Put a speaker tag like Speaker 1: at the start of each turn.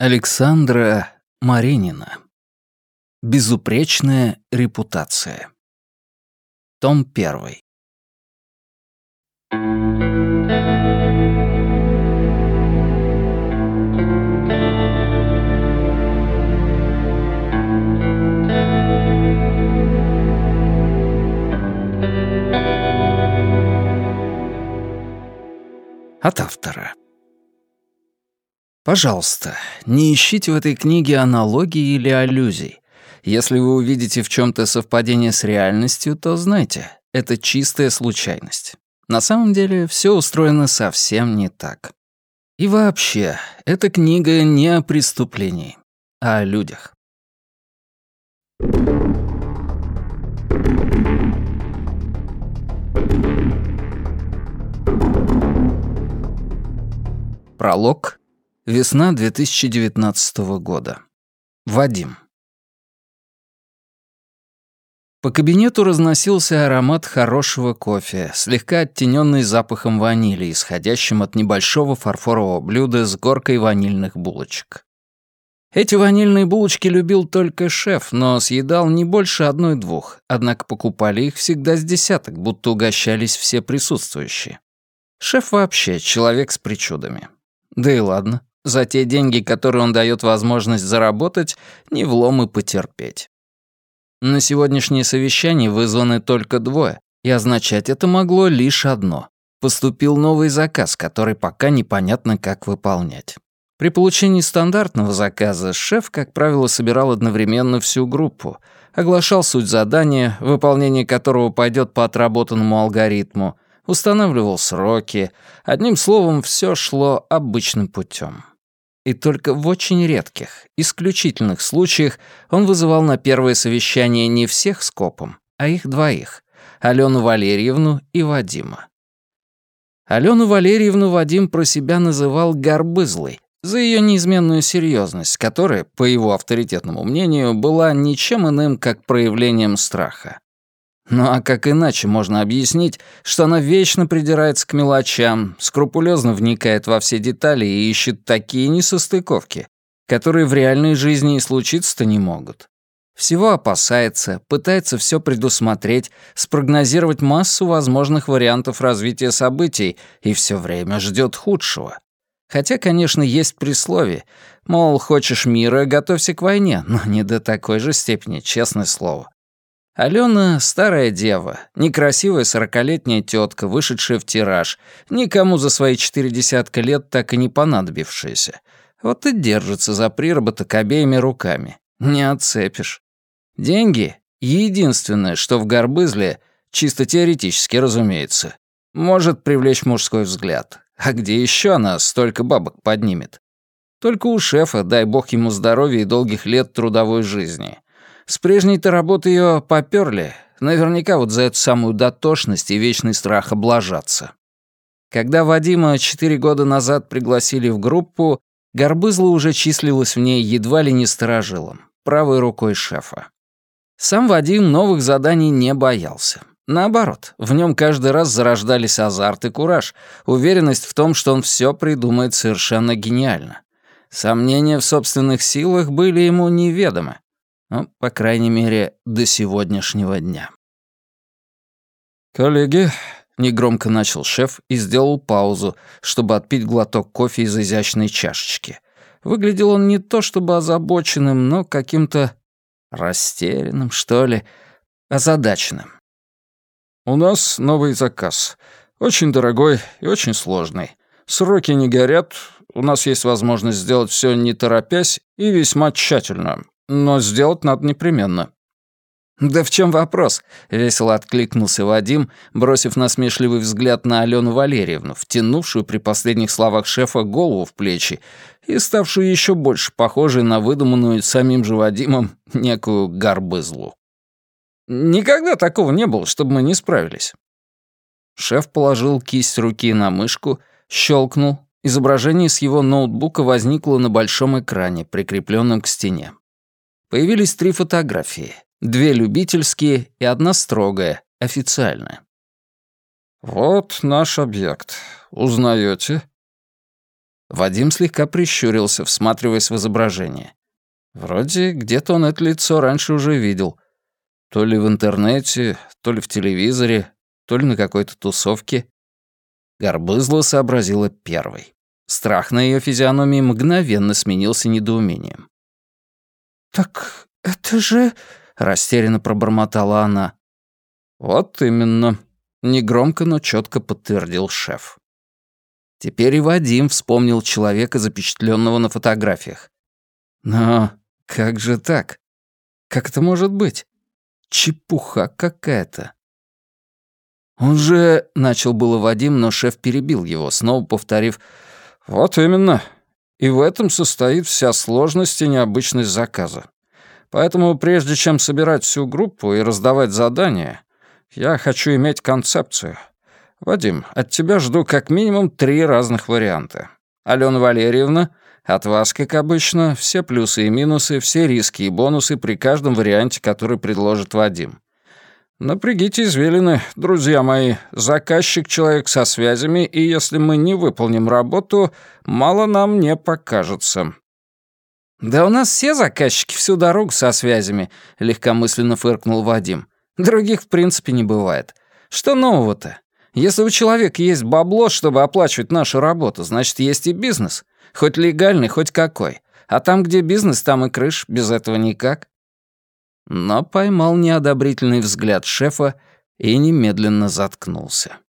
Speaker 1: Александра Маринина. Безупречная репутация. Том 1. От автора. Пожалуйста, не ищите в этой книге аналогий или аллюзий. Если вы увидите в чем-то совпадение с реальностью, то знайте, это чистая случайность. На самом деле все устроено совсем не так. И вообще, эта книга не о преступлении, а о людях. Пролог. Весна 2019 года. Вадим. По кабинету разносился аромат хорошего кофе, слегка оттененный запахом ванили, исходящим от небольшого фарфорового блюда с горкой ванильных булочек. Эти ванильные булочки любил только шеф, но съедал не больше 1-2, однако покупали их всегда с десяток, будто угощались все присутствующие. Шеф вообще человек с причудами. Да и ладно. За те деньги, которые он дает возможность заработать, не влом и потерпеть. На сегодняшнее совещание вызваны только 2, и означать это могло лишь одно. Поступил новый заказ, который пока непонятно, как выполнять. При получении стандартного заказа шеф, как правило, собирал одновременно всю группу, оглашал суть задания, выполнение которого пойдет по отработанному алгоритму, устанавливал сроки, одним словом, все шло обычным путем. И только в очень редких, исключительных случаях он вызывал на первое совещание не всех скопом, а их 2, Алену Валерьевну и Вадима. Алену Валерьевну Вадим про себя называл «горбызлой» за ее неизменную серьезность, которая, по его авторитетному мнению, была ничем иным, как проявлением страха. Ну а как иначе можно объяснить, что она вечно придирается к мелочам, скрупулезно вникает во все детали и ищет такие несостыковки, которые в реальной жизни и случиться-то не могут? Всего опасается, пытается все предусмотреть, спрогнозировать массу возможных вариантов развития событий и все время ждет худшего. Хотя, конечно, есть присловие, мол, хочешь мира, готовься к войне, но не до такой же степени, честное слово. Алена — старая дева, некрасивая 40-летняя тетка, вышедшая в тираж, никому за свои 40 лет так и не понадобившаяся. Вот и держится за приработок обеими руками. Не отцепишь. Деньги — единственное, что в горбызле, чисто теоретически, разумеется, может привлечь мужской взгляд. А где еще она столько бабок поднимет? Только у шефа, дай бог ему здоровья и долгих лет трудовой жизни. С прежней-то работы ее попёрли, наверняка вот за эту самую дотошность и вечный страх облажаться. Когда Вадима 4 года назад пригласили в группу, горбызла уже числилась в ней едва ли не старожилом, правой рукой шефа. Сам Вадим новых заданий не боялся. Наоборот, в нем каждый раз зарождались азарт и кураж, уверенность в том, что он все придумает совершенно гениально. Сомнения в собственных силах были ему неведомы. Ну, по крайней мере, до сегодняшнего дня. «Коллеги», — негромко начал шеф и сделал паузу, чтобы отпить глоток кофе из изящной чашечки. Выглядел он не то чтобы озабоченным, но каким-то растерянным, что ли, озадаченным. «У нас новый заказ. Очень дорогой и очень сложный. Сроки не горят, у нас есть возможность сделать все не торопясь и весьма тщательно. Но сделать надо непременно». «Да в чем вопрос?» — весело откликнулся Вадим, бросив насмешливый взгляд на Алену Валерьевну, втянувшую при последних словах шефа голову в плечи и ставшую еще больше похожей на выдуманную самим же Вадимом некую горбызлу. «Никогда такого не было, чтобы мы не справились». Шеф положил кисть руки на мышку, щелкнул. Изображение с его ноутбука возникло на большом экране, прикрепленном к стене. Появились 3 фотографии. 2 любительские и 1 строгая, официальная. «Вот наш объект. Узнаете?» Вадим слегка прищурился, всматриваясь в изображение. Вроде где-то он это лицо раньше уже видел. То ли в интернете, то ли в телевизоре, то ли на какой-то тусовке. Горбызла сообразила первой. Страх на ее физиономии мгновенно сменился недоумением. «Так это же...» — растерянно пробормотала она. «Вот именно», — негромко, но четко подтвердил шеф. Теперь и Вадим вспомнил человека, запечатленного на фотографиях. Но как же так? Как это может быть? Чепуха какая-то. Он же... Начал было Вадим, но шеф перебил его, снова повторив: «Вот именно. И в этом состоит вся сложность и необычность заказа. Поэтому прежде чем собирать всю группу и раздавать задания, я хочу иметь концепцию. Вадим, от тебя жду как минимум 3 разных варианта. Алена Валерьевна, от вас, как обычно, все плюсы и минусы, все риски и бонусы при каждом варианте, который предложит Вадим. Напрягите извилины, друзья мои. Заказчик — человек со связями, и если мы не выполним работу, мало нам не покажется». «Да у нас все заказчики всю дорогу со связями», — легкомысленно фыркнул Вадим. «Других в принципе не бывает. Что нового-то? Если у человека есть бабло, чтобы оплачивать нашу работу, значит, есть и бизнес. Хоть легальный, хоть какой. А там, где бизнес, там и крыш. Без этого никак». Но поймал неодобрительный взгляд шефа и немедленно заткнулся.